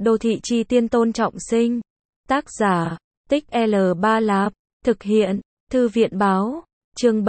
Đô thị chi tiên Tôn Trọng Sinh. Tác giả, Tích L Ba Lạp. Thực hiện, Thư viện Báo. Chương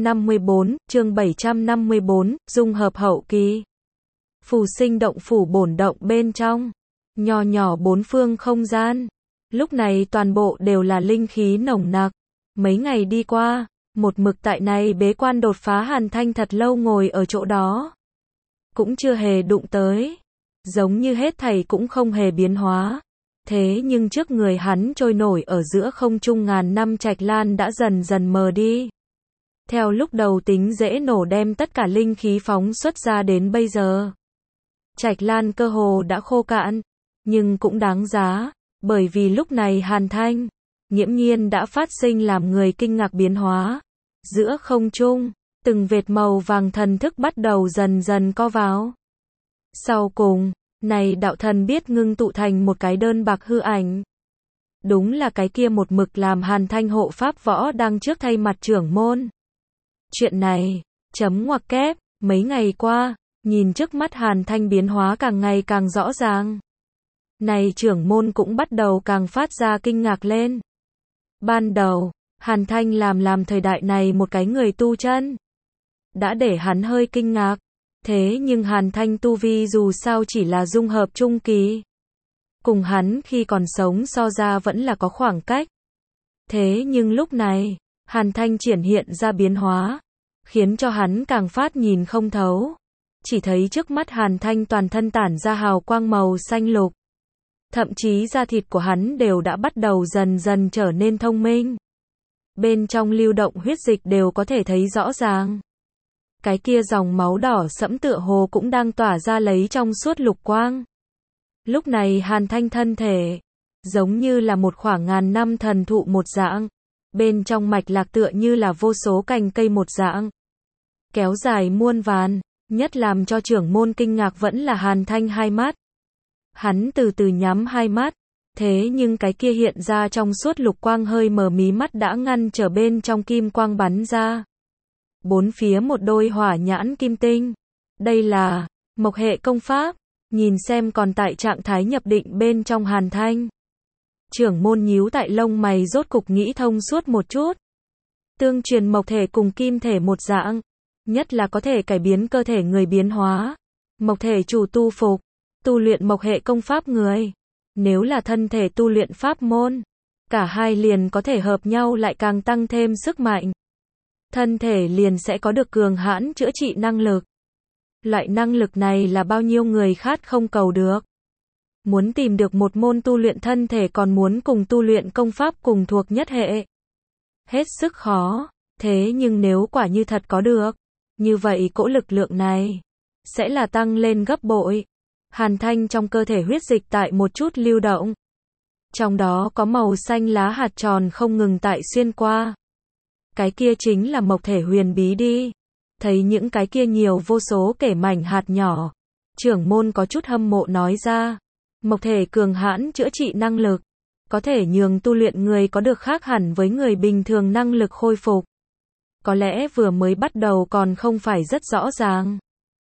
754, dung hợp hậu kỳ. Phù sinh động phủ bổn động bên trong. Nhỏ nhỏ bốn phương không gian. Lúc này toàn bộ đều là linh khí nồng nặc. Mấy ngày đi qua, một mực tại này bế quan đột phá Hàn Thanh thật lâu ngồi ở chỗ đó. Cũng chưa hề đụng tới. Giống như hết thảy cũng không hề biến hóa. Thế nhưng trước người hắn trôi nổi ở giữa không trung ngàn năm trạch lan đã dần dần mờ đi. Theo lúc đầu tính dễ nổ đem tất cả linh khí phóng xuất ra đến bây giờ. Trạch lan cơ hồ đã khô cạn, nhưng cũng đáng giá, bởi vì lúc này Hàn Thanh, nghiễm nhiên đã phát sinh làm người kinh ngạc biến hóa. Giữa không trung, từng vệt màu vàng thần thức bắt đầu dần dần co vào. Sau cùng, này đạo thần biết ngưng tụ thành một cái đơn bạc hư ảnh. Đúng là cái kia một mực làm Hàn Thanh hộ pháp võ đang trước thay mặt trưởng môn. Chuyện này, chấm ngoặc kép, mấy ngày qua, nhìn trước mắt Hàn Thanh biến hóa càng ngày càng rõ ràng. Này trưởng môn cũng bắt đầu càng phát ra kinh ngạc lên. Ban đầu, Hàn Thanh làm thời đại này một cái người tu chân. Đã để hắn hơi kinh ngạc. Thế nhưng Hàn Thanh tu vi dù sao chỉ là dung hợp trung kỳ. Cùng hắn khi còn sống so ra vẫn là có khoảng cách. Thế nhưng lúc này, Hàn Thanh triển hiện ra biến hóa, khiến cho hắn càng phát nhìn không thấu. Chỉ thấy trước mắt Hàn Thanh toàn thân tản ra hào quang màu xanh lục. Thậm chí da thịt của hắn đều đã bắt đầu dần dần trở nên thông minh. Bên trong lưu động huyết dịch đều có thể thấy rõ ràng. Cái kia dòng máu đỏ sẫm tựa hồ cũng đang tỏa ra lấy trong suốt lục quang. Lúc này Hàn Thanh thân thể, giống như là một khoảng ngàn năm thần thụ một dạng. Bên trong mạch lạc tựa như là vô số cành cây một dạng. Kéo dài muôn vàn, nhất làm cho trưởng môn kinh ngạc vẫn là Hàn Thanh hai mắt. Hắn từ từ nhắm hai mắt, thế nhưng cái kia hiện ra trong suốt lục quang hơi mờ mí mắt đã ngăn trở bên trong kim quang bắn ra. Bốn phía một đôi hỏa nhãn kim tinh. Đây là mộc hệ công pháp. Nhìn xem còn tại trạng thái nhập định bên trong Hàn Thanh. Trưởng môn nhíu tại lông mày rốt cục nghĩ thông suốt một chút. Tương truyền mộc thể cùng kim thể một dạng. Nhất là có thể cải biến cơ thể người biến hóa. Mộc thể chủ tu phục. Tu luyện mộc hệ công pháp người. Nếu là thân thể tu luyện pháp môn. Cả hai liền có thể hợp nhau lại càng tăng thêm sức mạnh. Thân thể liền sẽ có được cường hãn chữa trị năng lực. Loại năng lực này là bao nhiêu người khát không cầu được. Muốn tìm được một môn tu luyện thân thể còn muốn cùng tu luyện công pháp cùng thuộc nhất hệ. Hết sức khó, thế nhưng nếu quả như thật có được, như vậy cỗ lực lượng này sẽ là tăng lên gấp bội. Hàn Thanh trong cơ thể huyết dịch tại một chút lưu động. Trong đó có màu xanh lá hạt tròn không ngừng tại xuyên qua. Cái kia chính là mộc thể huyền bí đi. Thấy những cái kia nhiều vô số kể mảnh hạt nhỏ. Trưởng môn có chút hâm mộ nói ra. Mộc thể cường hãn chữa trị năng lực. Có thể nhường tu luyện người có được khác hẳn với người bình thường năng lực khôi phục. Có lẽ vừa mới bắt đầu còn không phải rất rõ ràng.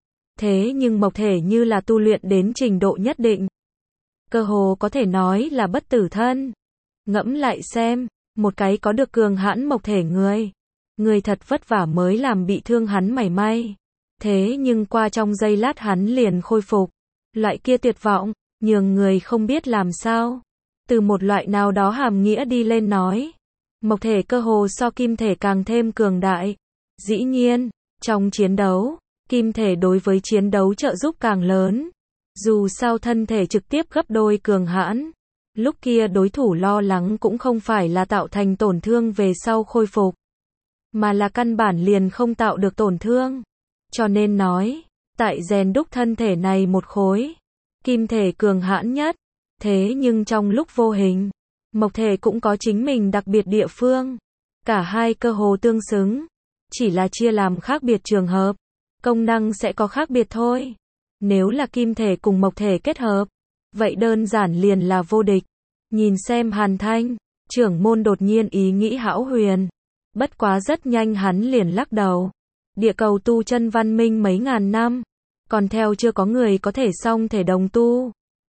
Thế nhưng mộc thể như là tu luyện đến trình độ nhất định. Cơ hồ có thể nói là bất tử thân. Ngẫm lại xem. Một cái có được cường hãn mộc thể người thật vất vả mới làm bị thương hắn mảy may. Thế nhưng qua trong giây lát hắn liền khôi phục. Loại kia tuyệt vọng, nhường người không biết làm sao. Từ một loại nào đó hàm nghĩa đi lên nói. Mộc thể cơ hồ so kim thể càng thêm cường đại. Dĩ nhiên, trong chiến đấu, kim thể đối với chiến đấu trợ giúp càng lớn. Dù sao thân thể trực tiếp gấp đôi cường hãn. Lúc kia đối thủ lo lắng cũng không phải là tạo thành tổn thương về sau khôi phục. Mà là căn bản liền không tạo được tổn thương. Cho nên nói, tại rèn đúc thân thể này một khối. Kim thể cường hãn nhất. Thế nhưng trong lúc vô hình, mộc thể cũng có chính mình đặc biệt địa phương. Cả hai cơ hồ tương xứng. Chỉ là chia làm khác biệt trường hợp. Công năng sẽ có khác biệt thôi. Nếu là kim thể cùng mộc thể kết hợp. Vậy đơn giản liền là vô địch. Nhìn xem Hàn Thanh, trưởng môn đột nhiên ý nghĩ hão huyền. Bất quá rất nhanh hắn liền lắc đầu. Địa cầu tu chân văn minh mấy ngàn năm. Còn theo chưa có người có thể song thể đồng tu.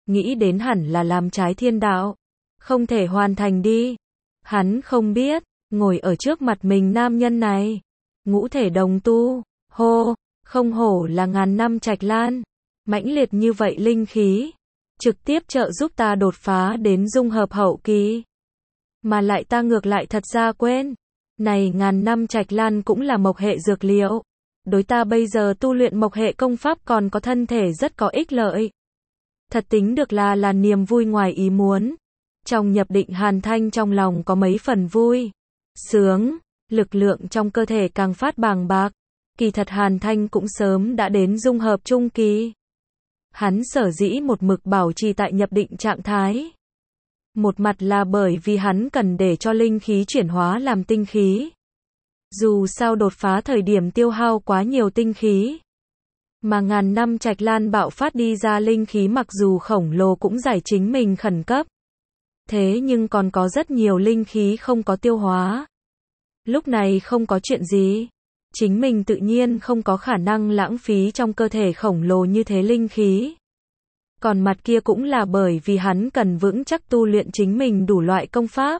nghĩ đến hẳn là làm trái thiên đạo, không thể hoàn thành đi. Hắn không biết, ngồi ở trước mặt mình nam nhân này, ngũ thể đồng tu, hô, không hổ là ngàn năm Trạch Lan, mãnh liệt như vậy linh khí, trực tiếp trợ giúp ta đột phá đến dung hợp hậu kỳ. Mà lại ta ngược lại thật ra quên, này ngàn năm Trạch Lan cũng là mộc hệ dược liệu, đối ta bây giờ tu luyện mộc hệ công pháp còn có thân thể rất có ích lợi. Thật tính được là niềm vui ngoài ý muốn. Trong nhập định Hàn Thanh trong lòng có mấy phần vui, sướng, lực lượng trong cơ thể càng phát bàng bạc. Kỳ thật Hàn Thanh cũng sớm đã đến dung hợp trung kỳ. Hắn sở dĩ một mực bảo trì tại nhập định trạng thái. Một mặt là bởi vì hắn cần để cho linh khí chuyển hóa làm tinh khí. Dù sao đột phá thời điểm tiêu hao quá nhiều tinh khí. Mà ngàn năm Trạch Lan bạo phát đi ra linh khí mặc dù khổng lồ cũng giải chính mình khẩn cấp. Thế nhưng còn có rất nhiều linh khí không có tiêu hóa. Lúc này không có chuyện gì. Chính mình tự nhiên không có khả năng lãng phí trong cơ thể khổng lồ như thế linh khí. Còn mặt kia cũng là bởi vì hắn cần vững chắc tu luyện chính mình đủ loại công pháp.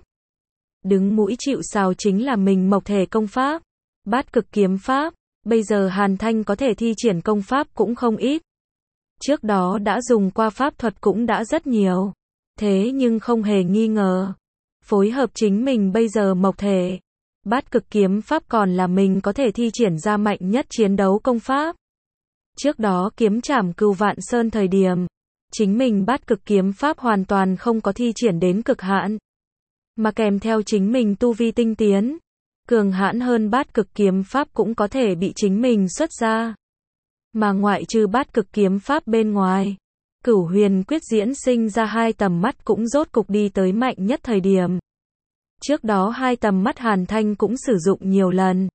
Đứng mũi chịu sào chính là mình mộc thể công pháp, bát cực kiếm pháp. Bây giờ Hàn Thanh có thể thi triển công pháp cũng không ít. Trước đó đã dùng qua pháp thuật cũng đã rất nhiều. Thế nhưng không hề nghi ngờ. Phối hợp chính mình bây giờ mộc thể. Bát cực kiếm pháp còn là mình có thể thi triển ra mạnh nhất chiến đấu công pháp. Trước đó kiếm trảm Cửu Vạn Sơn thời điểm. Chính mình bát cực kiếm pháp hoàn toàn không có thi triển đến cực hạn. Mà kèm theo chính mình tu vi tinh tiến. Cường hãn hơn bát cực kiếm pháp cũng có thể bị chính mình xuất ra. Mà ngoại trừ bát cực kiếm pháp bên ngoài. Cửu huyền quyết diễn sinh ra hai tầm mắt cũng rốt cục đi tới mạnh nhất thời điểm. Trước đó hai tầm mắt Hàn Thanh cũng sử dụng nhiều lần.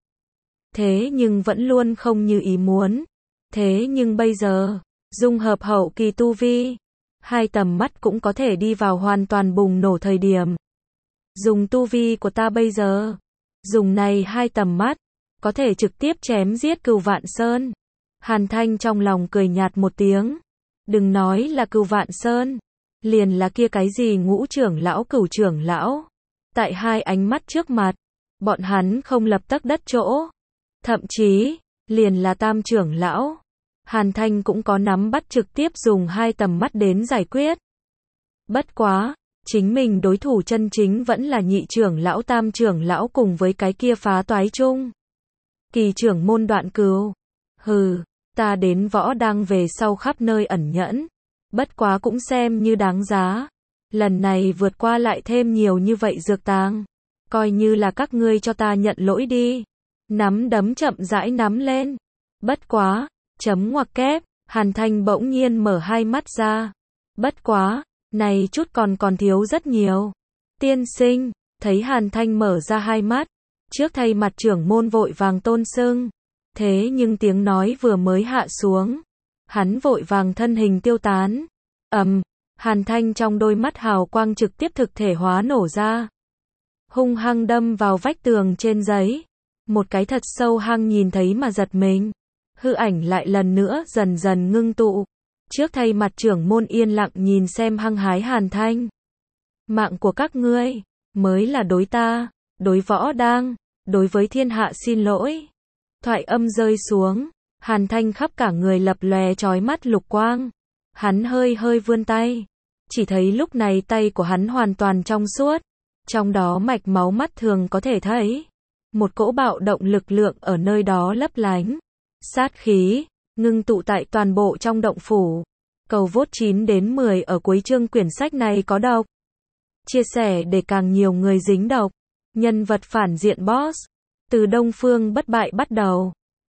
Thế nhưng vẫn luôn không như ý muốn. Thế nhưng bây giờ, dung hợp hậu kỳ tu vi, hai tầm mắt cũng có thể đi vào hoàn toàn bùng nổ thời điểm. Dùng tu vi của ta bây giờ, dùng này hai tầm mắt, có thể trực tiếp chém giết Cửu Vạn Sơn. Hàn Thanh trong lòng cười nhạt một tiếng. Đừng nói là Cửu Vạn Sơn, liền là kia cái gì Ngũ trưởng lão Cửu trưởng lão. Tại hai ánh mắt trước mặt, bọn hắn không lập tức đất chỗ. Thậm chí, liền là Tam trưởng lão. Hàn Thanh cũng có nắm bắt trực tiếp dùng hai tầm mắt đến giải quyết. Bất quá, chính mình đối thủ chân chính vẫn là nhị trưởng lão Tam trưởng lão cùng với cái kia phá toái chung. Kỳ trưởng môn Đoạn Cừu. Hừ, ta đến võ đang về sau khắp nơi ẩn nhẫn. Bất quá cũng xem như đáng giá. Lần này vượt qua lại thêm nhiều như vậy dược tàng. Coi như là các ngươi cho ta nhận lỗi đi. Nắm đấm chậm rãi nắm lên. Bất quá, chấm ngoặc kép, Hàn Thanh bỗng nhiên mở hai mắt ra. Bất quá, này chút còn thiếu rất nhiều. Tiên sinh, thấy Hàn Thanh mở ra hai mắt. Trước thay mặt trưởng môn vội vàng tôn xưng. Thế nhưng tiếng nói vừa mới hạ xuống. Hắn vội vàng thân hình tiêu tán. Hàn Thanh trong đôi mắt hào quang trực tiếp thực thể hóa nổ ra. Hung hăng đâm vào vách tường trên giấy. Một cái thật sâu hăng nhìn thấy mà giật mình. Hư ảnh lại lần nữa dần dần ngưng tụ. Trước thay mặt trưởng môn yên lặng nhìn xem hăng hái Hàn Thanh. Mạng của các ngươi, mới là đối ta, đối võ đang, đối với thiên hạ xin lỗi. Thoại âm rơi xuống, Hàn Thanh khắp cả người lập lòe chói mắt lục quang. Hắn hơi vươn tay. Chỉ thấy lúc này tay của hắn hoàn toàn trong suốt. Trong đó mạch máu mắt thường có thể thấy. Một cỗ bạo động lực lượng ở nơi đó lấp lánh. Sát khí, ngưng tụ tại toàn bộ trong động phủ. Cầu vote 9 đến 10 ở cuối chương quyển sách này có độc. Chia sẻ để càng nhiều người dính độc. Nhân vật phản diện boss. Từ Đông Phương bất bại bắt đầu.